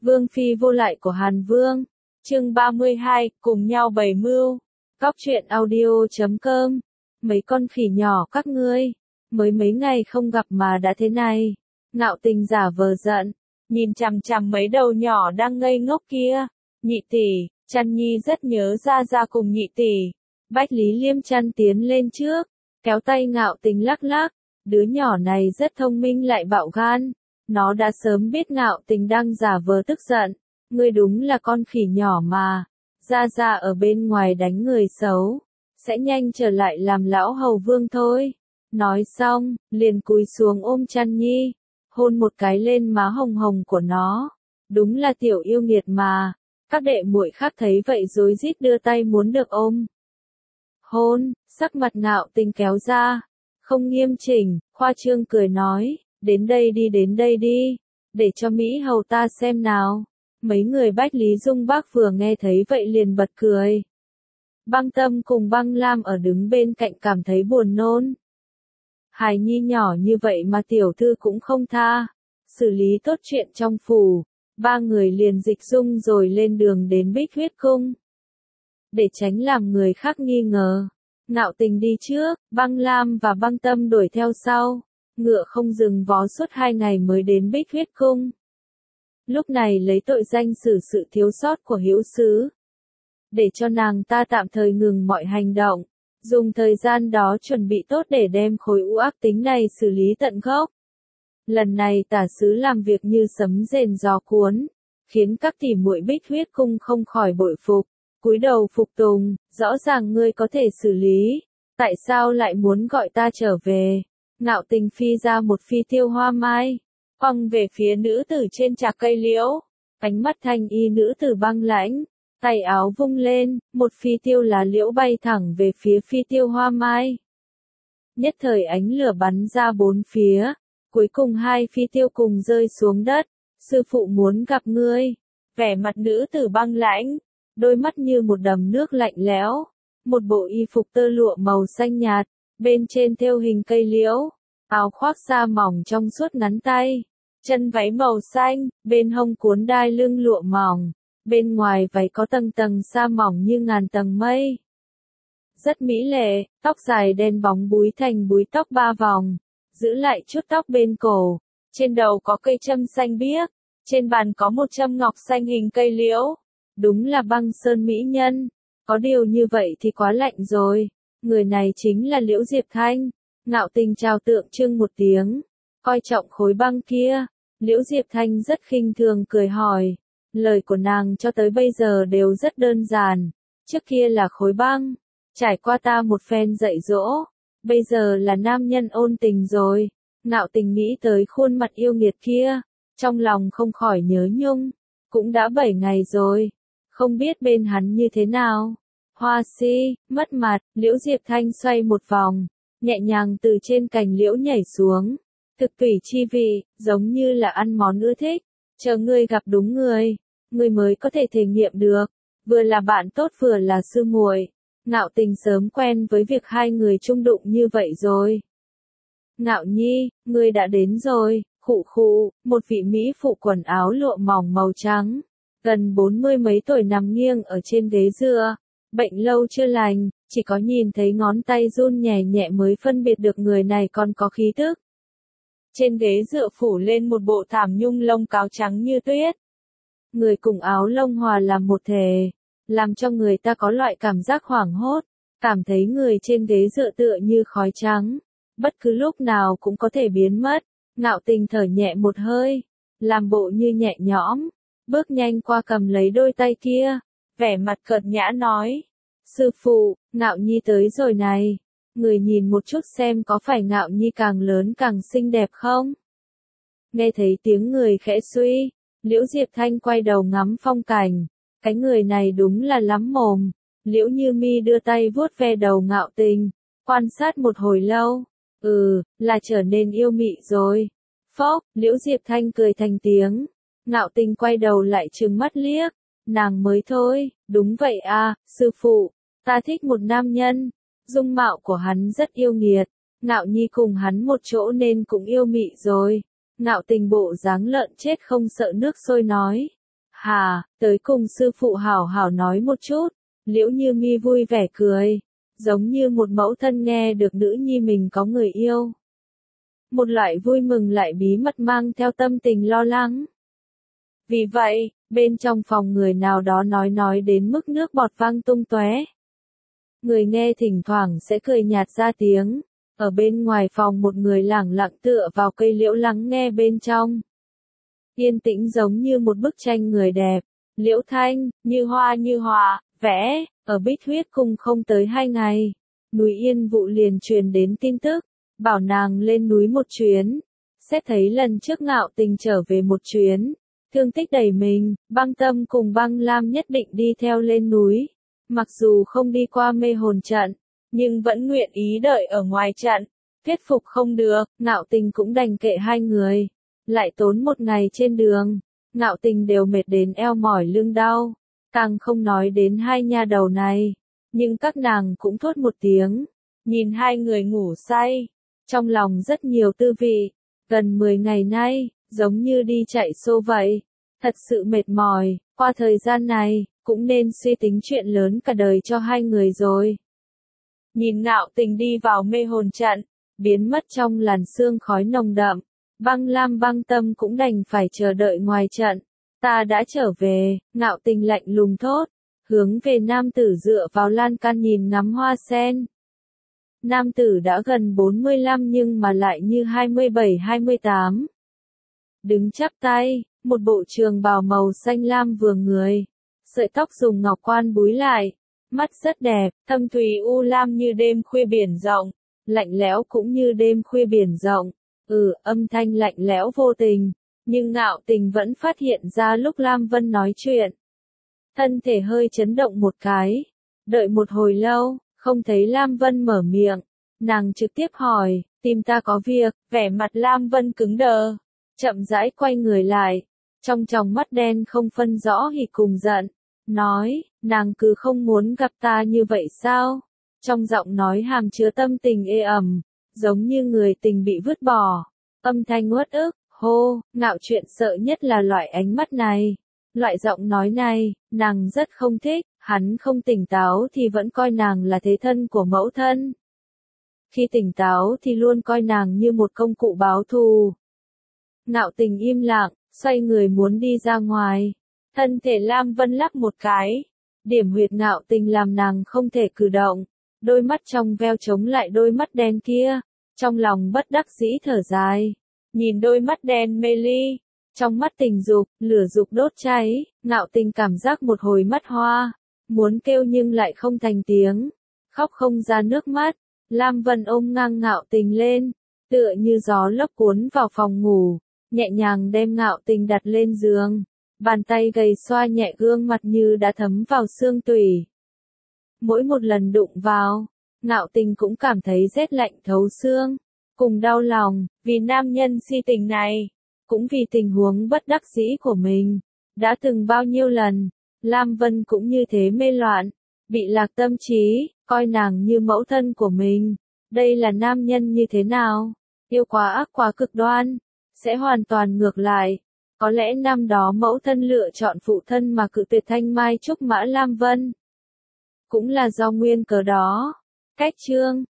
Vương phi vô lại của Hàn Vương. Chương 32, cùng nhau bày mưu. Góc truyện audio.com. Mấy con khỉ nhỏ các ngươi, mới mấy ngày không gặp mà đã thế này. Ngạo Tình giả vờ giận, nhìn chằm chằm mấy đầu nhỏ đang ngây ngốc kia. Nhị tỷ, Chăn Nhi rất nhớ Gia Gia cùng nhị tỷ. Bách Lý Liêm Chăn tiến lên trước, kéo tay Ngạo Tình lắc lắc. Đứa nhỏ này rất thông minh lại bạo gan. Nó đã sớm biết Ngạo Tình đang giả vờ tức giận. Ngươi đúng là con khỉ nhỏ mà. Gia Gia ở bên ngoài đánh người xấu, sẽ nhanh trở lại làm lão hầu vương thôi. Nói xong, liền cúi xuống ôm Chăn Nhi, hôn một cái lên má hồng hồng của nó. Đúng là tiểu yêu nghiệt mà. Các đệ muội khác thấy vậy rối rít đưa tay muốn được ôm. Hôn, sắc mặt Ngạo Tình kéo ra, không nghiêm chỉnh, khoa trương cười nói, đến đây đi, để cho Mỹ hầu ta xem nào. Mấy người Bách Lý Dung Bác vừa nghe thấy vậy liền bật cười. Băng Tâm cùng Băng Lam ở đứng bên cạnh cảm thấy buồn nôn. Hài nhi nhỏ như vậy mà tiểu thư cũng không tha. Xử lý tốt chuyện trong phủ, ba người liền dịch dung rồi lên đường đến Bích Huyết Cung. Để tránh làm người khác nghi ngờ, Ngạo Tình đi trước, Băng Lam và Băng Tâm đuổi theo sau. Ngựa không dừng vó suốt 2 ngày mới đến Bích Huyết Cung. Lúc này lấy tội danh xử sự thiếu sót của Hữu Sứ, để cho nàng ta tạm thời ngừng mọi hành động, dùng thời gian đó chuẩn bị tốt để đem khối u ác tính này xử lý tận gốc. Lần này tả sứ làm việc như sấm rền gió cuốn, khiến các tỷ muội Bích Huyết Cung không khỏi bội phục, cúi đầu phục tùng. Rõ ràng ngươi có thể xử lý, tại sao lại muốn gọi ta trở về? Ngạo Tình phi ra một phi tiêu hoa mai, quăng về phía nữ tử trên trạc cây liễu. Ánh mắt thanh y nữ tử băng lãnh, tay áo vung lên, một phi tiêu lá liễu bay thẳng về phía phi tiêu hoa mai. Nhất thời ánh lửa bắn ra bốn phía, cuối cùng 2 phi tiêu cùng rơi xuống đất. Sư phụ muốn gặp ngươi. Vẻ mặt nữ tử băng lãnh, đôi mắt như một đầm nước lạnh lẽo. Một bộ y phục tơ lụa màu xanh nhạt, bên trên thêu hình cây liễu, áo khoác da mỏng trong suốt ngắn tay, chân váy màu xanh, bên hông cuốn đai lưng lụa mỏng, bên ngoài váy có tầng tầng sa mỏng như ngàn tầng mây. Rất mỹ lệ, tóc dài đen bóng búi thành búi tóc 3 vòng, giữ lại chút tóc bên cổ, trên đầu có cây châm xanh biếc, trên bàn có một châm ngọc xanh hình cây liễu. Đúng là băng sơn mỹ nhân, có điều như vậy thì quá lạnh rồi. Người này chính là Liễu Diệp Thanh. Ngạo Tình chào tượng trưng một tiếng, coi trọng khối băng kia. Liễu Diệp Thanh rất khinh thường cười hỏi, lời của nàng cho tới bây giờ đều rất đơn giản. Trước kia là khối băng, trải qua ta một phen dạy dỗ, bây giờ là nam nhân ôn tình rồi. Ngạo Tình nghĩ tới khuôn mặt yêu nghiệt kia, trong lòng không khỏi nhớ nhung. Cũng đã 7 ngày rồi, không biết bên hắn như thế nào. Hoa si, mất mặt. Liễu Diệp Thanh xoay một vòng, nhẹ nhàng từ trên cành liễu nhảy xuống. Thực tùy chi vị, giống như là ăn món ưa thích. Chờ ngươi gặp đúng người, ngươi mới có thể thể nghiệm được. Vừa là bạn tốt vừa là sư muội. Ngạo Tình sớm quen với việc hai người chung đụng như vậy rồi. Ngạo Nhi, ngươi đã đến rồi. Khụ khụ, một vị mỹ phụ quần áo lụa mỏng màu trắng, gần 40 mấy tuổi nằm nghiêng ở trên ghế dựa. Bệnh lâu chưa lành, chỉ có nhìn thấy ngón tay run nhẹ nhẹ mới phân biệt được người này còn có khí tức. Trên ghế dựa phủ lên một bộ thảm nhung lông cáo trắng như tuyết. Người cùng áo lông hòa làm một thể, làm cho người ta có loại cảm giác hoảng hốt, cảm thấy người trên ghế dựa tựa như khói trắng, bất cứ lúc nào cũng có thể biến mất. Ngạo Tình thở nhẹ một hơi, làm bộ như nhẹ nhõm, bước nhanh qua cầm lấy đôi tay kia, vẻ mặt cợt nhã nói, sư phụ, Ngạo Nhi tới rồi này, người nhìn một chút xem có phải Ngạo Nhi càng lớn càng xinh đẹp không? Nghe thấy tiếng người khẽ suy, Liễu Diệp Thanh quay đầu ngắm phong cảnh, cái người này đúng là lắm mồm. Liễu Như Mi đưa tay vuốt ve đầu Ngạo Tình, quan sát một hồi lâu. Là trở nên yêu mị rồi. Phốc, Liễu Diệp Thanh cười thành tiếng. Ngạo Tình quay đầu lại trừng mắt liếc. Nàng mới thôi, đúng vậy à, sư phụ, ta thích một nam nhân. Dung mạo của hắn rất yêu nghiệt. Ngạo Nhi cùng hắn một chỗ nên cũng yêu mị rồi. Ngạo Tình bộ dáng lợn chết không sợ nước sôi nói. Hà, tới cùng sư phụ hảo hảo nói một chút. Liễu Như Mi vui vẻ cười, giống như một mẫu thân nghe được nữ nhi mình có người yêu. Một loại vui mừng lại bí mật mang theo tâm tình lo lắng. Vì vậy, bên trong phòng người nào đó nói đến mức nước bọt văng tung tóe. Người nghe thỉnh thoảng sẽ cười nhạt ra tiếng. Ở bên ngoài phòng một người lẳng lặng tựa vào cây liễu lắng nghe bên trong. Yên tĩnh giống như một bức tranh người đẹp. Liễu Thanh, như hoa, vẽ, ở Bích Huyết Cung không tới 2 ngày. Núi Yên Vụ liền truyền đến tin tức, bảo nàng lên núi một chuyến. Xét thấy lần trước Ngạo Tình trở về một chuyến, thương tích đầy mình, Băng Tâm cùng Băng Lam nhất định đi theo lên núi. Mặc dù không đi qua mê hồn trận, nhưng vẫn nguyện ý đợi ở ngoài trận. Thuyết phục không được, Ngạo Tình cũng đành kệ hai người. Lại tốn một ngày trên đường, Ngạo Tình đều mệt đến eo mỏi lưng đau. Càng không nói đến hai nha đầu này. Nhưng các nàng cũng thốt một tiếng. Nhìn hai người ngủ say. Trong lòng rất nhiều tư vị. Gần 10 ngày nay, giống như đi chạy xô vậy. Thật sự mệt mỏi, qua thời gian này, cũng nên suy tính chuyện lớn cả đời cho hai người rồi. Nhìn Ngạo Tình đi vào mê hồn trận, biến mất trong làn sương khói nồng đậm. Băng Lam Băng Tâm cũng đành phải chờ đợi ngoài trận. Ta đã trở về, Ngạo Tình lạnh lùng thốt, hướng về nam tử dựa vào lan can nhìn ngắm hoa sen. Nam tử đã gần 45 nhưng mà lại như 27-28. Đứng chắp tay, một bộ trường bào màu xanh lam vừa người. Sợi tóc dùng ngọc quan búi lại, mắt rất đẹp, thâm thúy u lam như đêm khuya biển rộng, lạnh lẽo cũng như đêm khuya biển rộng. Âm thanh lạnh lẽo vô tình, nhưng Ngạo Tình vẫn phát hiện ra lúc Lam Vân nói chuyện. Thân thể hơi chấn động một cái, đợi một hồi lâu, không thấy Lam Vân mở miệng, nàng trực tiếp hỏi, tìm ta có việc, vẻ mặt Lam Vân cứng đờ, chậm rãi quay người lại, trong tròng mắt đen không phân rõ hỉ cùng giận, nói, nàng cứ không muốn gặp ta như vậy sao? Trong giọng nói hàm chứa tâm tình ê ẩm, giống như người tình bị vứt bỏ, âm thanh uất ức, hô, Ngạo chuyện sợ nhất là loại ánh mắt này. Loại giọng nói này, nàng rất không thích, hắn không tỉnh táo thì vẫn coi nàng là thế thân của mẫu thân. Khi tỉnh táo thì luôn coi nàng như một công cụ báo thù. Ngạo Tình im lặng, xoay người muốn đi ra ngoài. Thân thể Lam Vân lắc một cái. Điểm huyệt Ngạo Tình làm nàng không thể cử động. Đôi mắt trong veo chống lại đôi mắt đen kia. Trong lòng bất đắc dĩ thở dài. Nhìn đôi mắt đen mê ly. Trong mắt tình dục, lửa dục đốt cháy, Ngạo Tình cảm giác một hồi mắt hoa. Muốn kêu nhưng lại không thành tiếng. Khóc không ra nước mắt. Lam Vân ôm ngang Ngạo Tình lên. Tựa như gió lốc cuốn vào phòng ngủ. Nhẹ nhàng đem Ngạo Tình đặt lên giường. Bàn tay gầy xoa nhẹ gương mặt như đã thấm vào xương tủy. Mỗi một lần đụng vào, Ngạo Tình cũng cảm thấy rét lạnh thấu xương. Cùng đau lòng, vì nam nhân si tình này. Cũng vì tình huống bất đắc dĩ của mình. Đã từng bao nhiêu lần, Lam Vân cũng như thế mê loạn. Bị lạc tâm trí, coi nàng như mẫu thân của mình. Đây là nam nhân như thế nào? Yêu quá ác quá cực đoan. Sẽ hoàn toàn ngược lại. Có lẽ năm đó mẫu thân lựa chọn phụ thân mà cự tuyệt Thanh Mai Trúc Mã Lam Vân. Cũng là do nguyên cớ đó. Cách chương